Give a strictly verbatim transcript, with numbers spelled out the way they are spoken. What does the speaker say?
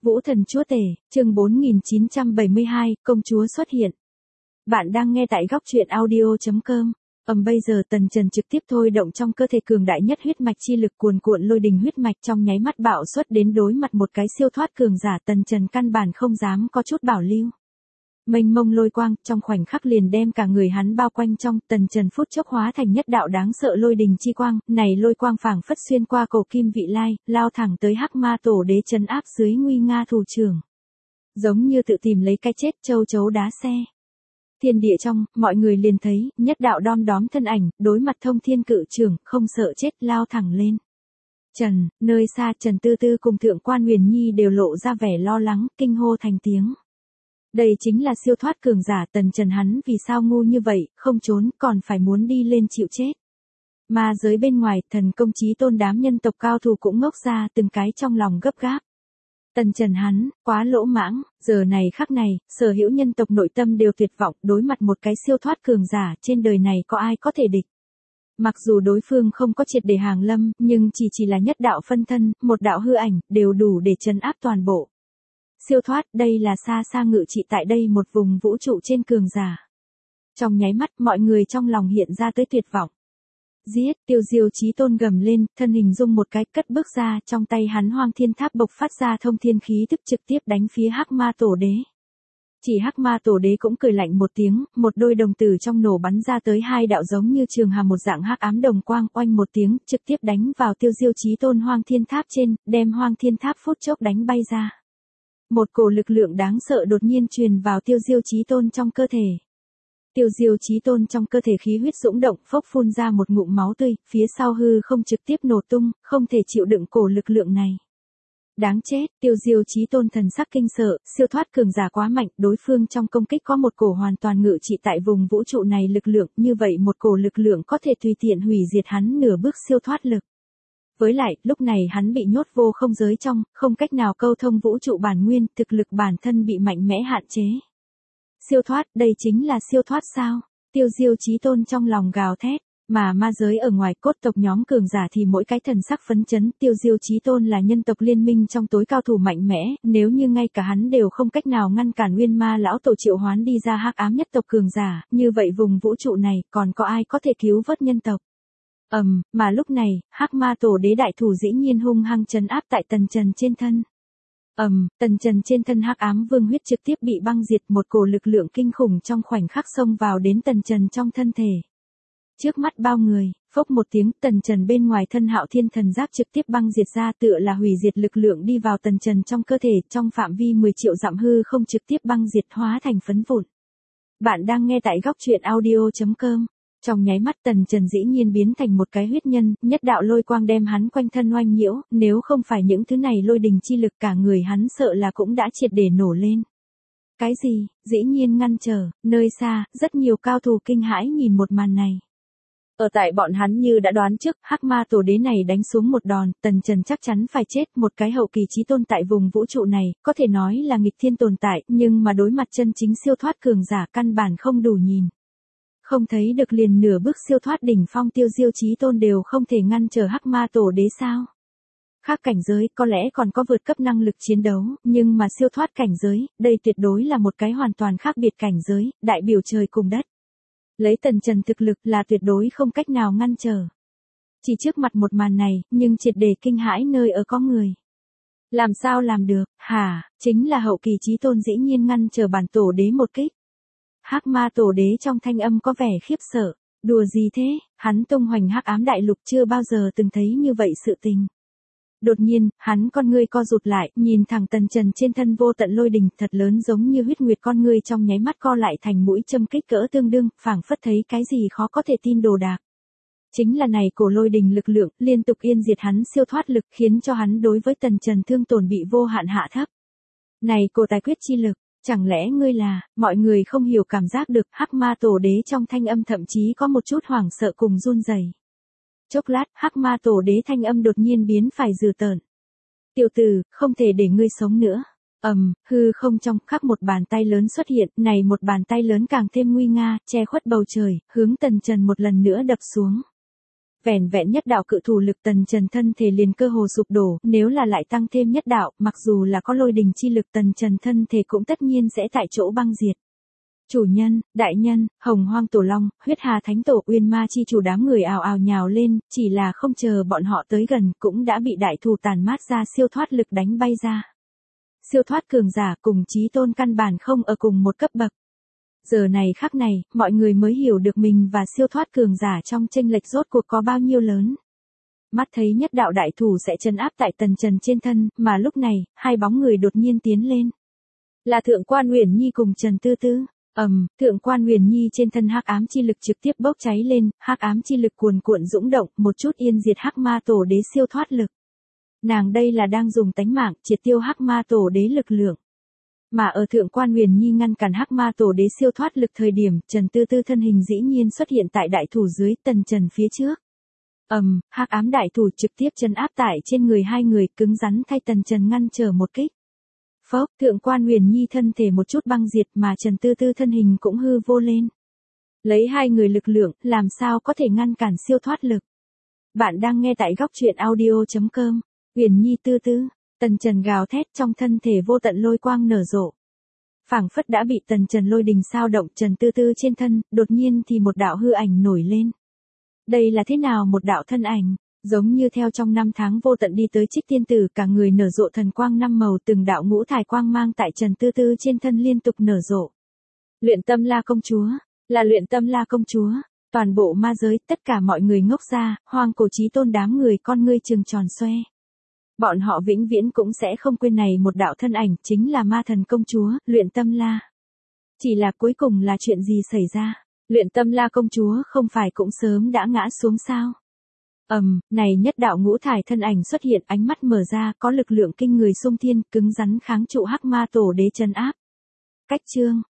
Vũ thần chúa tể, chương bốn nghìn chín trăm bảy mươi hai, công chúa xuất hiện. Bạn đang nghe tại góc truyện audio chấm com. Ầm bây giờ Tần Trần trực tiếp thôi động trong cơ thể cường đại nhất huyết mạch chi lực cuồn cuộn lôi đình huyết mạch trong nháy mắt bạo xuất đến đối mặt một cái siêu thoát cường giả, Tần Trần căn bản không dám có chút bảo lưu. Mênh mông lôi quang trong khoảnh khắc liền đem cả người hắn bao quanh trong, Tần Trần phút chốc hóa thành nhất đạo đáng sợ lôi đình chi quang, này lôi quang phảng phất xuyên qua cổ kim vị lai, lao thẳng tới Hắc Ma Tổ Đế trấn áp dưới nguy nga thủ trưởng. Giống như tự tìm lấy cái chết, châu chấu đá xe. Thiên địa trong, mọi người liền thấy, nhất đạo đom đóm thân ảnh, đối mặt thông thiên cự trưởng, không sợ chết, lao thẳng lên. Trần, nơi xa Trần Tư Tư cùng Thượng Quan Huyền Nhi đều lộ ra vẻ lo lắng, kinh hô thành tiếng. Đây chính là siêu thoát cường giả, Tần Trần hắn vì sao ngu như vậy, không trốn, còn phải muốn đi lên chịu chết. Mà giới bên ngoài, thần công chí tôn đám nhân tộc cao thủ cũng ngốc ra từng cái trong lòng gấp gáp. Tần Trần hắn, quá lỗ mãng, giờ này khắc này, sở hữu nhân tộc nội tâm đều tuyệt vọng, đối mặt một cái siêu thoát cường giả, trên đời này có ai có thể địch. Mặc dù đối phương không có triệt để hàng lâm, nhưng chỉ chỉ là nhất đạo phân thân, một đạo hư ảnh, đều đủ để trấn áp toàn bộ. Siêu thoát, đây là xa xa ngự trị tại đây một vùng vũ trụ trên cường giả. Trong nháy mắt, mọi người trong lòng hiện ra tới tuyệt vọng. Giết, Tiêu Diêu Chí Tôn gầm lên, thân hình dung một cái, cất bước ra, trong tay hắn Hoang Thiên Tháp bộc phát ra thông thiên khí tức trực tiếp đánh phía Hắc Ma Tổ Đế. Chỉ Hắc Ma Tổ Đế cũng cười lạnh một tiếng, một đôi đồng tử trong nổ bắn ra tới hai đạo giống như trường hà một dạng hắc ám đồng quang, oanh một tiếng, trực tiếp đánh vào Tiêu Diêu Chí Tôn Hoang Thiên Tháp trên, đem Hoang Thiên Tháp phút chốc đánh bay ra. Một cổ lực lượng đáng sợ đột nhiên truyền vào Tiêu Diêu Chí Tôn trong cơ thể. Tiêu Diêu Chí Tôn trong cơ thể khí huyết dũng động, phốc phun ra một ngụm máu tươi, phía sau hư không trực tiếp nổ tung, không thể chịu đựng cổ lực lượng này. Đáng chết, Tiêu Diêu Chí Tôn thần sắc kinh sợ, siêu thoát cường giả quá mạnh, đối phương trong công kích có một cổ hoàn toàn ngự trị tại vùng vũ trụ này lực lượng, như vậy một cổ lực lượng có thể tùy tiện hủy diệt hắn nửa bước siêu thoát lực. Với lại, lúc này hắn bị nhốt vô không giới trong, không cách nào câu thông vũ trụ bản nguyên, thực lực bản thân bị mạnh mẽ hạn chế. Siêu thoát, đây chính là siêu thoát sao? Tiêu Diêu Chí Tôn trong lòng gào thét, mà ma giới ở ngoài cốt tộc nhóm cường giả thì mỗi cái thần sắc phấn chấn, Tiêu Diêu Chí Tôn là nhân tộc liên minh trong tối cao thủ mạnh mẽ, nếu như ngay cả hắn đều không cách nào ngăn cản Nguyên Ma lão tổ triệu hoán đi ra hắc ám nhất tộc cường giả, như vậy vùng vũ trụ này còn có ai có thể cứu vớt nhân tộc? Ầm, um, mà lúc này, Hắc Ma Tổ Đế đại thủ dĩ nhiên hung hăng trấn áp tại Tần Trần trên thân. Ầm, um, Tần Trần trên thân hắc ám vương huyết trực tiếp bị băng diệt, một cổ lực lượng kinh khủng trong khoảnh khắc xông vào đến Tần Trần trong thân thể. Trước mắt bao người, phốc một tiếng, Tần Trần bên ngoài thân Hạo Thiên thần giáp trực tiếp băng diệt ra, tựa là hủy diệt lực lượng đi vào Tần Trần trong cơ thể, trong phạm vi mười triệu dặm hư không trực tiếp băng diệt hóa thành phấn vụn. Bạn đang nghe tại góc truyện audio chấm com. Trong nháy mắt Tần Trần dĩ nhiên biến thành một cái huyết nhân, nhất đạo lôi quang đem hắn quanh thân oanh nhiễu, nếu không phải những thứ này lôi đình chi lực cả người hắn sợ là cũng đã triệt để nổ lên. Cái gì, dĩ nhiên ngăn trở, nơi xa, rất nhiều cao thủ kinh hãi nhìn một màn này. Ở tại bọn hắn như đã đoán trước, Hắc Ma Tổ Đế này đánh xuống một đòn, Tần Trần chắc chắn phải chết, một cái hậu kỳ chí tôn tại vùng vũ trụ này, có thể nói là nghịch thiên tồn tại, nhưng mà đối mặt chân chính siêu thoát cường giả căn bản không đủ nhìn. Không thấy được liền nửa bước siêu thoát đỉnh phong Tiêu Diêu Chí Tôn đều không thể ngăn trở Hắc Ma Tổ Đế sao? Khác cảnh giới có lẽ còn có vượt cấp năng lực chiến đấu, nhưng mà siêu thoát cảnh giới, đây tuyệt đối là một cái hoàn toàn khác biệt cảnh giới, đại biểu trời cùng đất. Lấy Tần Trần thực lực là tuyệt đối không cách nào ngăn trở. Chỉ trước mặt một màn này, nhưng triệt để kinh hãi nơi ở có người. Làm sao làm được, hả, chính là hậu kỳ chí tôn dĩ nhiên ngăn trở bản tổ đế một kích. Hắc Ma Tổ Đế trong thanh âm có vẻ khiếp sợ, đùa gì thế, hắn tung hoành hắc ám đại lục chưa bao giờ từng thấy như vậy sự tình. Đột nhiên, hắn con ngươi co rụt lại, nhìn thẳng Tần Trần trên thân vô tận lôi đình thật lớn giống như huyết nguyệt, con ngươi trong nháy mắt co lại thành mũi châm kích cỡ tương đương, phảng phất thấy cái gì khó có thể tin đồ đạc. Chính là này cổ lôi đình lực lượng, liên tục yên diệt hắn siêu thoát lực, khiến cho hắn đối với Tần Trần thương tổn bị vô hạn hạ thấp. Này cổ tài quyết chi lực, chẳng lẽ ngươi là, mọi người không hiểu cảm giác được, Hắc Ma Tổ Đế trong thanh âm thậm chí có một chút hoảng sợ cùng run rẩy. Chốc lát, Hắc Ma Tổ Đế thanh âm đột nhiên biến phải dữ tợn. Tiểu tử, không thể để ngươi sống nữa. Ầm, um, hư không trong khắc một bàn tay lớn xuất hiện, này một bàn tay lớn càng thêm nguy nga, che khuất bầu trời, hướng Tần Trần một lần nữa đập xuống. Vẻn vẹn nhất đạo cự thủ lực tần trần thân thể liền cơ hồ sụp đổ, nếu là lại tăng thêm nhất đạo, mặc dù là có lôi đình chi lực tần trần thân thể cũng tất nhiên sẽ tại chỗ băng diệt. Chủ nhân, đại nhân, hồng hoang tổ long, huyết hà thánh tổ uyên ma chi chủ đám người ào ào nhào lên, chỉ là không chờ bọn họ tới gần cũng đã bị đại thù tàn mát ra siêu thoát lực đánh bay ra. Siêu thoát cường giả cùng chí tôn căn bản không ở cùng một cấp bậc. Giờ này khắc này, mọi người mới hiểu được mình và siêu thoát cường giả trong chênh lệch rốt cuộc có bao nhiêu lớn. Mắt thấy nhất đạo đại thủ sẽ trấn áp tại tần trần trên thân, mà lúc này, hai bóng người đột nhiên tiến lên. Là Thượng Quan Uyển Nhi cùng Trần Tư Tư. Ầm, um, Thượng Quan Uyển Nhi trên thân hắc ám chi lực trực tiếp bốc cháy lên, hắc ám chi lực cuồn cuộn dũng động, một chút yên diệt hắc ma tổ đế siêu thoát lực. Nàng đây là đang dùng tánh mạng triệt tiêu hắc ma tổ đế lực lượng. Mà ở Thượng Quan Uyển Nhi ngăn cản hắc ma tổ đế siêu thoát lực thời điểm, Trần Tư Tư thân hình dĩ nhiên xuất hiện tại đại thủ dưới tần trần phía trước. Ầm, um, hắc ám đại thủ trực tiếp trấn áp tại trên người hai người, cứng rắn thay tần trần ngăn trở một kích. Phốc, Thượng Quan Uyển Nhi thân thể một chút băng diệt mà Trần Tư Tư thân hình cũng hư vô lên. Lấy hai người lực lượng, làm sao có thể ngăn cản siêu thoát lực. Bạn đang nghe tại góc truyện audio chấm com. Uyển Nhi Tư Tư, tần trần gào thét trong thân thể vô tận lôi quang nở rộ. Phảng phất đã bị tần trần lôi đình sao động Trần Tư Tư trên thân, đột nhiên thì một đạo hư ảnh nổi lên. Đây là thế nào một đạo thân ảnh? Giống như theo trong năm tháng vô tận đi tới Trích Tiên Tử, cả người nở rộ thần quang năm màu, từng đạo ngũ thải quang mang tại Trần Tư Tư trên thân liên tục nở rộ. Luyện Tâm La công chúa, là Luyện Tâm La công chúa, toàn bộ ma giới, tất cả mọi người ngốc ra, hoang cổ chí tôn đám người con ngươi trừng tròn xoe. Bọn họ vĩnh viễn cũng sẽ không quên này một đạo thân ảnh, chính là ma thần công chúa, Luyện Tâm La. Chỉ là cuối cùng là chuyện gì xảy ra? Luyện Tâm La công chúa không phải cũng sớm đã ngã xuống sao? Ầm, um, này nhất đạo ngũ thải thân ảnh xuất hiện, ánh mắt mở ra, có lực lượng kinh người xung thiên, cứng rắn kháng trụ hắc ma tổ đế trấn áp. Cách chương,